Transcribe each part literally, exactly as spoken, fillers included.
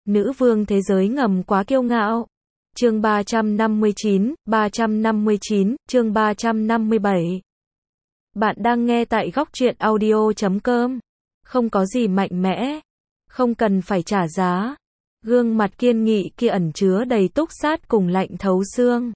Nữ vương thế giới ngầm quá kiêu ngạo. Chương ba trăm năm mươi chín, ba trăm năm mươi chín, chương ba trăm năm mươi bảy. Bạn đang nghe tại góc truyện audio chấm com. Không có gì mạnh mẽ, không cần phải trả giá. Gương mặt kiên nghị kia ẩn chứa đầy túc sát cùng lạnh thấu xương.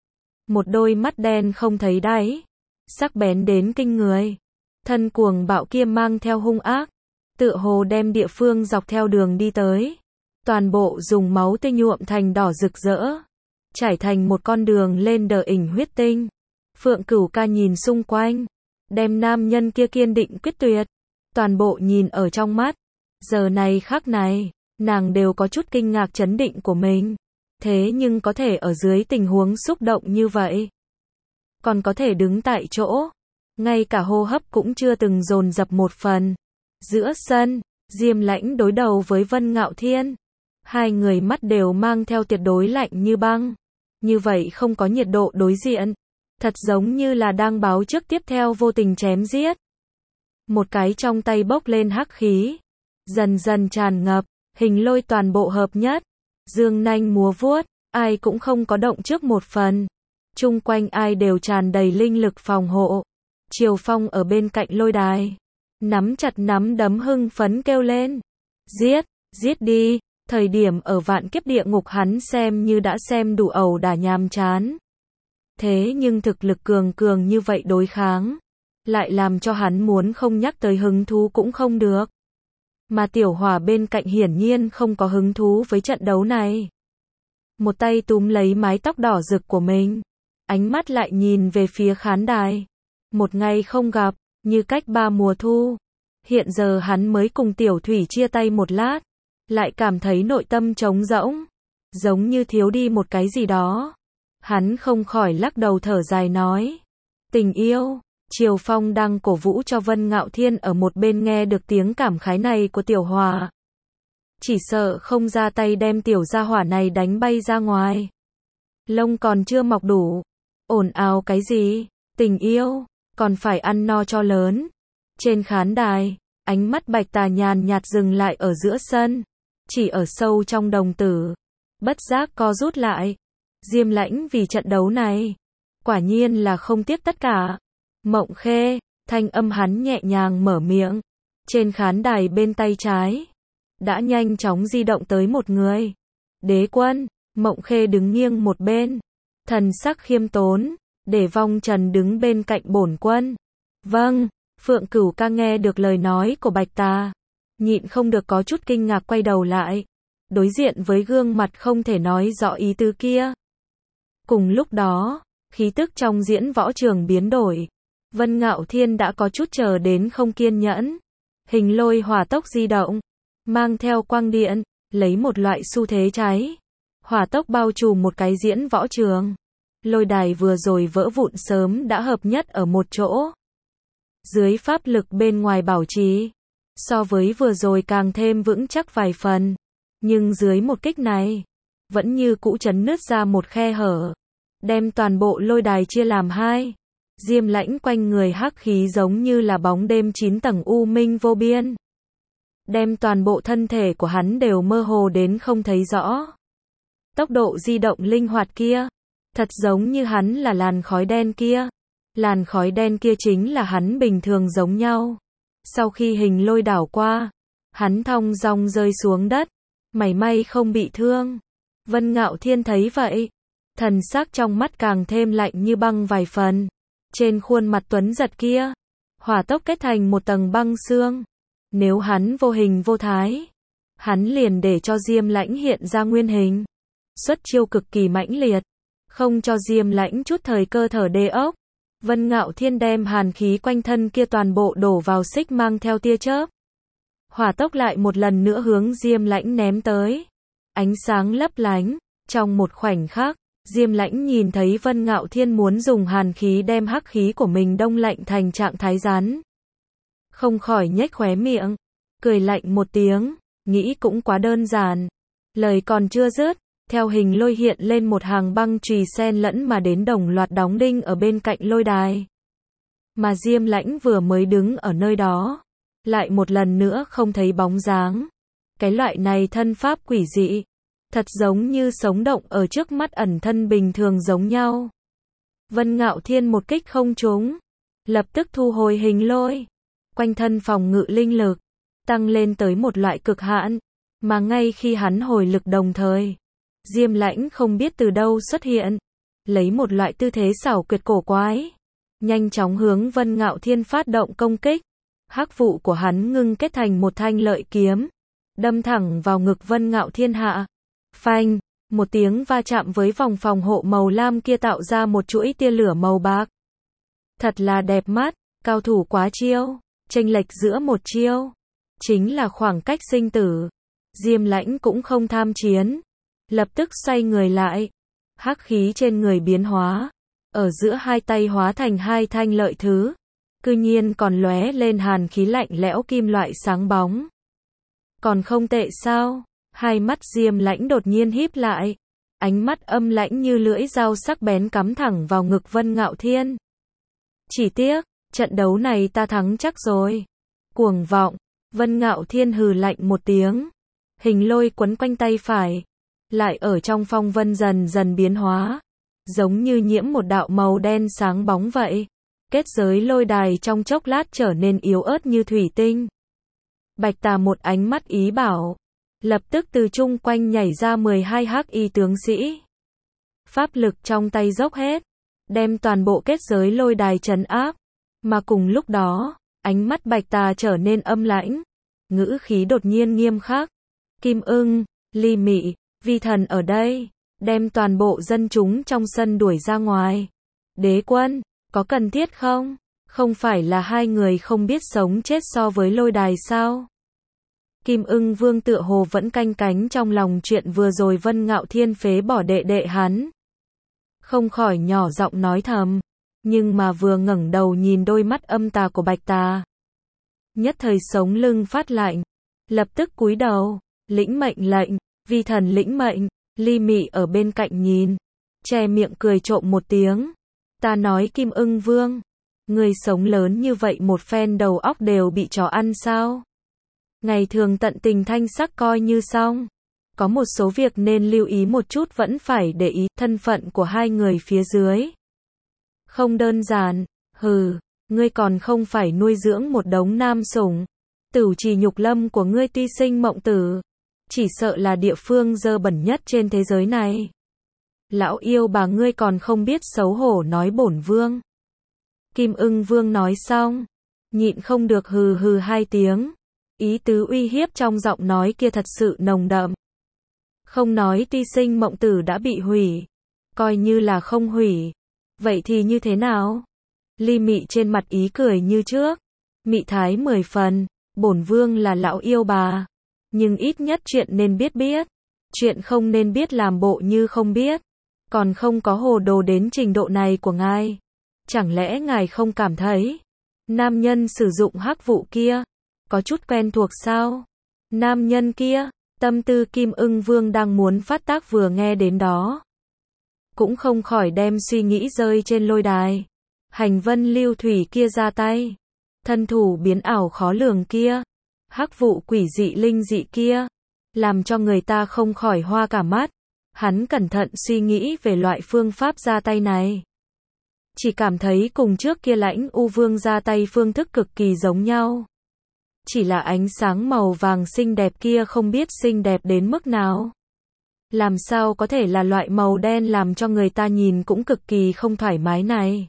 Một đôi mắt đen không thấy đáy, sắc bén đến kinh người. Thân cuồng bạo kia mang theo hung ác, tựa hồ đem địa phương dọc theo đường đi tới. Toàn bộ dùng máu tươi nhuộm thành đỏ rực rỡ, trải thành một con đường lên đờ ỉnh huyết tinh. Phượng Cửu Ca nhìn xung quanh, đem nam nhân kia kiên định quyết tuyệt, toàn bộ nhìn ở trong mắt. Giờ này khắc này, nàng đều có chút kinh ngạc chấn định của mình. Thế nhưng có thể ở dưới tình huống xúc động như vậy, còn có thể đứng tại chỗ, ngay cả hô hấp cũng chưa từng dồn dập một phần. Giữa sân, Diêm Lãnh đối đầu với Vân Ngạo Thiên. Hai người mắt đều mang theo tuyệt đối lạnh như băng. Như vậy không có nhiệt độ đối diện, thật giống như là đang báo trước tiếp theo vô tình chém giết. Một cái trong tay bốc lên hắc khí, dần dần tràn ngập, hình lôi toàn bộ hợp nhất. Dương nanh múa vuốt, ai cũng không có động trước một phần. Chung quanh ai đều tràn đầy linh lực phòng hộ. Triều Phong ở bên cạnh lôi đài, nắm chặt nắm đấm hưng phấn kêu lên. Giết, giết đi. Thời điểm ở vạn kiếp địa ngục hắn xem như đã xem đủ ẩu đả nhàm chán. Thế nhưng thực lực cường cường như vậy đối kháng, lại làm cho hắn muốn không nhắc tới hứng thú cũng không được. Mà Tiểu Hỏa bên cạnh hiển nhiên không có hứng thú với trận đấu này. Một tay túm lấy mái tóc đỏ rực của mình, ánh mắt lại nhìn về phía khán đài. Một ngày không gặp, như cách ba mùa thu. Hiện giờ hắn mới cùng Tiểu Thủy chia tay một lát, lại cảm thấy nội tâm trống rỗng, giống như thiếu đi một cái gì đó. Hắn không khỏi lắc đầu thở dài nói. Tình yêu. Triều Phong đang cổ vũ cho Vân Ngạo Thiên ở một bên nghe được tiếng cảm khái này của Tiểu Hỏa. Chỉ sợ không ra tay đem tiểu gia hỏa này đánh bay ra ngoài. Lông còn chưa mọc đủ. Ồn ào cái gì? Tình yêu, còn phải ăn no cho lớn. Trên khán đài, ánh mắt Bạch Tà nhàn nhạt dừng lại ở giữa sân. Chỉ ở sâu trong đồng tử, bất giác co rút lại. Diêm Lãnh vì trận đấu này, quả nhiên là không tiếc tất cả. Mộng Khê, thanh âm hắn nhẹ nhàng mở miệng. Trên khán đài bên tay trái, đã nhanh chóng di động tới một người. Đế Quân. Mộng Khê đứng nghiêng một bên, thần sắc khiêm tốn, để Vong Trần đứng bên cạnh bổn quân. Vâng. Phượng Cửu Ca nghe được lời nói của Bạch Tà, nhịn không được có chút kinh ngạc quay đầu lại, đối diện với gương mặt không thể nói rõ ý tứ kia. Cùng lúc đó, khí tức trong diễn võ trường biến đổi. Vân Ngạo Thiên đã có chút chờ đến không kiên nhẫn. Hình lôi hỏa tốc di động, mang theo quang điện, lấy một loại xu thế cháy. Hỏa tốc bao trùm một cái diễn võ trường. Lôi đài vừa rồi vỡ vụn sớm đã hợp nhất ở một chỗ. Dưới pháp lực bên ngoài bảo trì, so với vừa rồi càng thêm vững chắc vài phần. Nhưng dưới một kích này, vẫn như cũ chấn nứt ra một khe hở, đem toàn bộ lôi đài chia làm hai. Diêm Lãnh quanh người hắc khí giống như là bóng đêm chín tầng u minh vô biên, đem toàn bộ thân thể của hắn đều mơ hồ đến không thấy rõ. Tốc độ di động linh hoạt kia, thật giống như hắn là làn khói đen kia. Làn khói đen kia chính là hắn bình thường giống nhau. Sau khi hình lôi đảo qua, hắn thong dong rơi xuống đất, mảy may không bị thương. Vân Ngạo Thiên thấy vậy, thần sắc trong mắt càng thêm lạnh như băng vài phần. Trên khuôn mặt tuấn giật kia, hỏa tốc kết thành một tầng băng xương. Nếu hắn vô hình vô thái, hắn liền để cho Diêm Lãnh hiện ra nguyên hình. Xuất chiêu cực kỳ mãnh liệt, không cho Diêm Lãnh chút thời cơ thở đê ốc. Vân Ngạo Thiên đem hàn khí quanh thân kia toàn bộ đổ vào xích mang theo tia chớp. Hỏa tốc lại một lần nữa hướng Diêm Lãnh ném tới. Ánh sáng lấp lánh, trong một khoảnh khắc, Diêm Lãnh nhìn thấy Vân Ngạo Thiên muốn dùng hàn khí đem hắc khí của mình đông lạnh thành trạng thái rắn. Không khỏi nhếch khóe miệng, cười lạnh một tiếng, nghĩ cũng quá đơn giản. Lời còn chưa dứt, theo hình lôi hiện lên một hàng băng chùy xen lẫn mà đến đồng loạt đóng đinh ở bên cạnh lôi đài. Mà Diêm Lãnh vừa mới đứng ở nơi đó, lại một lần nữa không thấy bóng dáng. Cái loại này thân pháp quỷ dị, thật giống như sống động ở trước mắt ẩn thân bình thường giống nhau. Vân Ngạo Thiên một kích không trúng, lập tức thu hồi hình lôi, quanh thân phòng ngự linh lực tăng lên tới một loại cực hạn, mà ngay khi hắn hồi lực đồng thời, Diêm Lãnh không biết từ đâu xuất hiện, lấy một loại tư thế xảo quyệt cổ quái, nhanh chóng hướng Vân Ngạo Thiên phát động công kích. Hắc vụ của hắn ngưng kết thành một thanh lợi kiếm, đâm thẳng vào ngực Vân Ngạo Thiên hạ. Phanh, một tiếng va chạm với vòng phòng hộ màu lam kia tạo ra một chuỗi tia lửa màu bạc. Thật là đẹp mắt, cao thủ quá chiêu, chênh lệch giữa một chiêu, chính là khoảng cách sinh tử. Diêm Lãnh cũng không tham chiến, lập tức xoay người lại, hắc khí trên người biến hóa, ở giữa hai tay hóa thành hai thanh lợi thứ, cư nhiên còn lóe lên hàn khí lạnh lẽo kim loại sáng bóng. Còn không tệ sao? Hai mắt Diêm Lãnh đột nhiên híp lại, ánh mắt âm lãnh như lưỡi dao sắc bén cắm thẳng vào ngực Vân Ngạo Thiên. Chỉ tiếc, trận đấu này ta thắng chắc rồi. Cuồng vọng, Vân Ngạo Thiên hừ lạnh một tiếng, hình lôi quấn quanh tay phải, lại ở trong phong vân dần dần biến hóa, giống như nhiễm một đạo màu đen sáng bóng vậy. Kết giới lôi đài trong chốc lát trở nên yếu ớt như thủy tinh. Bạch Tà một ánh mắt ý bảo, lập tức từ chung quanh nhảy ra mười hai hắc y tướng sĩ. Pháp lực trong tay dốc hết, đem toàn bộ kết giới lôi đài trấn áp, mà cùng lúc đó, ánh mắt Bạch Tà trở nên âm lãnh, ngữ khí đột nhiên nghiêm khắc. Kim Ưng, Ly Mị, Vi Thần ở đây, đem toàn bộ dân chúng trong sân đuổi ra ngoài. Đế Quân, có cần thiết không? Không phải là hai người không biết sống chết so với lôi đài sao? Kim Ưng Vương tựa hồ vẫn canh cánh trong lòng chuyện vừa rồi Vân Ngạo Thiên phế bỏ đệ đệ hắn. Không khỏi nhỏ giọng nói thầm, nhưng mà vừa ngẩng đầu nhìn đôi mắt âm tà của Bạch Tà, nhất thời sống lưng phát lạnh, lập tức cúi đầu, lĩnh mệnh lệnh. Vi Thần lĩnh mệnh. Ly Mị ở bên cạnh nhìn, che miệng cười trộm một tiếng. Ta nói Kim Ưng Vương, người sống lớn như vậy một phen đầu óc đều bị chó ăn sao? Ngày thường tận tình thanh sắc coi như xong, có một số việc nên lưu ý một chút vẫn phải để ý. Thân phận của hai người phía dưới không đơn giản. Hừ, ngươi còn không phải nuôi dưỡng một đống nam sủng. Tửu Trì Nhục Lâm của ngươi tuy sinh mộng tử, chỉ sợ là địa phương dơ bẩn nhất trên thế giới này. Lão yêu bà ngươi còn không biết xấu hổ nói bổn vương. Kim Ưng Vương nói xong, nhịn không được hừ hừ hai tiếng, ý tứ uy hiếp trong giọng nói kia thật sự nồng đậm. Không nói tuy sinh mộng tử đã bị hủy, coi như là không hủy, vậy thì như thế nào? Ly Mị trên mặt ý cười như trước, mị thái mười phần, bổn vương là lão yêu bà, nhưng ít nhất chuyện nên biết biết, chuyện không nên biết làm bộ như không biết, còn không có hồ đồ đến trình độ này của ngài. Chẳng lẽ ngài không cảm thấy nam nhân sử dụng hắc vụ kia có chút quen thuộc sao? Nam nhân kia, tâm tư Kim Ưng Vương đang muốn phát tác vừa nghe đến đó, cũng không khỏi đem suy nghĩ rơi trên lôi đài. Hành vân lưu thủy kia ra tay, thân thủ biến ảo khó lường kia, hắc vụ quỷ dị linh dị kia, làm cho người ta không khỏi hoa cả mắt. Hắn cẩn thận suy nghĩ về loại phương pháp ra tay này, chỉ cảm thấy cùng trước kia Lãnh U Vương ra tay phương thức cực kỳ giống nhau. Chỉ là ánh sáng màu vàng xinh đẹp kia không biết xinh đẹp đến mức nào. Làm sao có thể là loại màu đen làm cho người ta nhìn cũng cực kỳ không thoải mái này.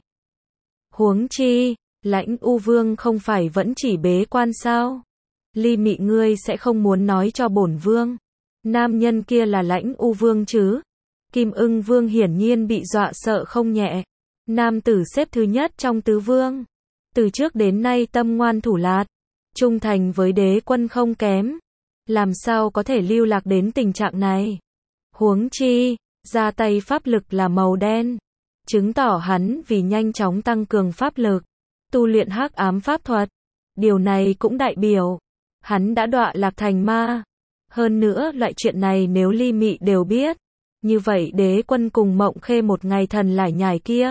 Huống chi, Lãnh U Vương không phải vẫn chỉ bế quan sao? Ly Mị ngươi sẽ không muốn nói cho bổn vương, nam nhân kia là Lãnh U Vương chứ? Kim Ưng Vương hiển nhiên bị dọa sợ không nhẹ. Nam tử xếp thứ nhất trong tứ vương, từ trước đến nay tâm ngoan thủ lạt, trung thành với đế quân không kém, làm sao có thể lưu lạc đến tình trạng này? Huống chi, ra tay pháp lực là màu đen, chứng tỏ hắn vì nhanh chóng tăng cường pháp lực, tu luyện hắc ám pháp thuật. Điều này cũng đại biểu hắn đã đọa lạc thành ma. Hơn nữa loại chuyện này nếu Ly Mị đều biết, như vậy đế quân cùng Mộng Khê một ngày thần lải nhải kia,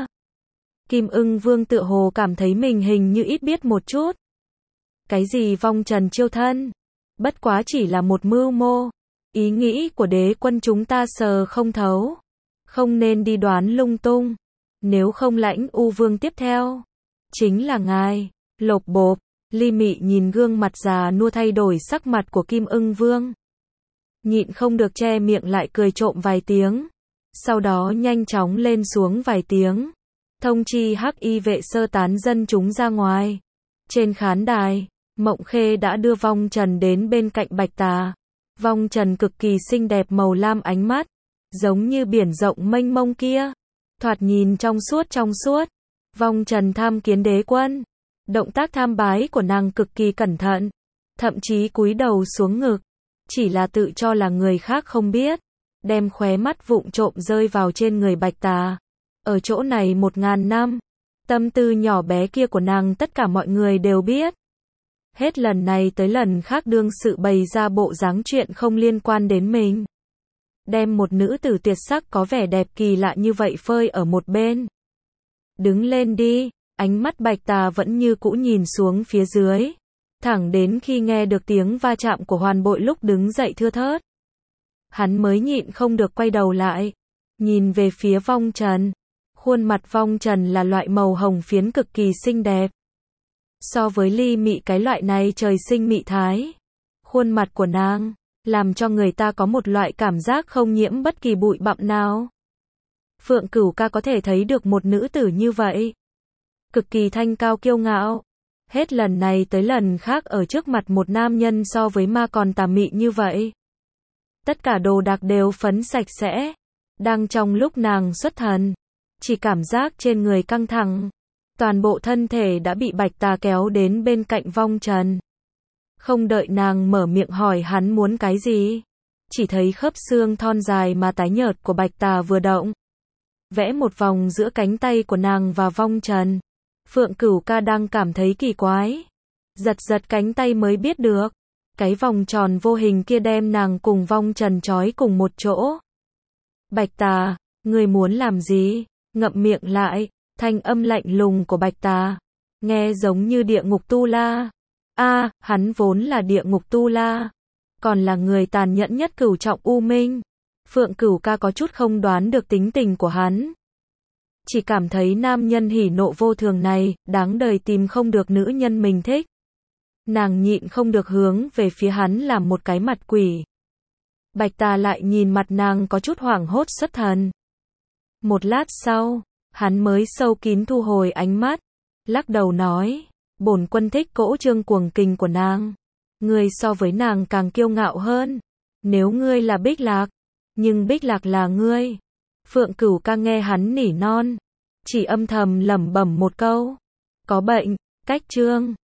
Kim Ưng Vương tựa hồ cảm thấy mình hình như ít biết một chút. Cái gì vong trần chiêu thân? Bất quá chỉ là một mưu mô. Ý nghĩ của đế quân chúng ta sờ không thấu. Không nên đi đoán lung tung. Nếu không lãnh U Vương tiếp theo chính là ngài. Lộp bộp, Ly Mị nhìn gương mặt già nua thay đổi sắc mặt của Kim Ưng Vương. Nhịn không được che miệng lại cười trộm vài tiếng. Sau đó nhanh chóng lên xuống vài tiếng. Thông chi hắc y vệ sơ tán dân chúng ra ngoài. Trên khán đài, Mộng Khê đã đưa Vong Trần đến bên cạnh Bạch Tà. Vong Trần cực kỳ xinh đẹp màu lam ánh mắt, giống như biển rộng mênh mông kia. Thoạt nhìn trong suốt trong suốt. Vong Trần tham kiến đế quân. Động tác tham bái của nàng cực kỳ cẩn thận, thậm chí cúi đầu xuống ngực. Chỉ là tự cho là người khác không biết, đem khóe mắt vụng trộm rơi vào trên người Bạch Tà. Ở chỗ này một ngàn năm, tâm tư nhỏ bé kia của nàng tất cả mọi người đều biết. Hết lần này tới lần khác đương sự bày ra bộ dáng chuyện không liên quan đến mình. Đem một nữ tử tuyệt sắc có vẻ đẹp kỳ lạ như vậy phơi ở một bên. Đứng lên đi, ánh mắt Bạch Tà vẫn như cũ nhìn xuống phía dưới. Thẳng đến khi nghe được tiếng va chạm của Hoàn Bội lúc đứng dậy thưa thớt. Hắn mới nhịn không được quay đầu lại. Nhìn về phía Vong Trần. Khuôn mặt Vong Trần là loại màu hồng phiến cực kỳ xinh đẹp. So với Ly Mị cái loại này trời sinh mị thái. Khuôn mặt của nàng, làm cho người ta có một loại cảm giác không nhiễm bất kỳ bụi bặm nào. Phượng Cửu Ca có thể thấy được một nữ tử như vậy. Cực kỳ thanh cao kiêu ngạo. Hết lần này tới lần khác ở trước mặt một nam nhân so với ma còn tà mị như vậy. Tất cả đồ đạc đều phấn sạch sẽ. Đang trong lúc nàng xuất thần, chỉ cảm giác trên người căng thẳng. Toàn bộ thân thể đã bị Bạch Tà kéo đến bên cạnh Vong Trần. Không đợi nàng mở miệng hỏi hắn muốn cái gì. Chỉ thấy khớp xương thon dài mà tái nhợt của Bạch Tà vừa động. Vẽ một vòng giữa cánh tay của nàng và Vong Trần. Phượng Cửu Ca đang cảm thấy kỳ quái. Giật giật cánh tay mới biết được. Cái vòng tròn vô hình kia đem nàng cùng Vong Trần trói cùng một chỗ. Bạch Tà, ngươi muốn làm gì? Ngậm miệng lại. Thanh âm lạnh lùng của Bạch Tà. Nghe giống như địa ngục tu la. A, hắn vốn là địa ngục tu la. Còn là người tàn nhẫn nhất cửu trọng U Minh. Phượng Cửu Ca có chút không đoán được tính tình của hắn. Chỉ cảm thấy nam nhân hỉ nộ vô thường này, đáng đời tìm không được nữ nhân mình thích. Nàng nhịn không được hướng về phía hắn làm một cái mặt quỷ. Bạch Tà lại nhìn mặt nàng có chút hoảng hốt xuất thần. Một lát sau, hắn mới sâu kín thu hồi ánh mắt, lắc đầu nói, bổn quân thích cỗ trương cuồng kình của nàng. Ngươi so với nàng càng kiêu ngạo hơn. Nếu ngươi là Bích Lạc, nhưng Bích Lạc là ngươi. Phượng Cửu Ca nghe hắn nỉ non, chỉ âm thầm lẩm bẩm một câu. Có bệnh, cách trương.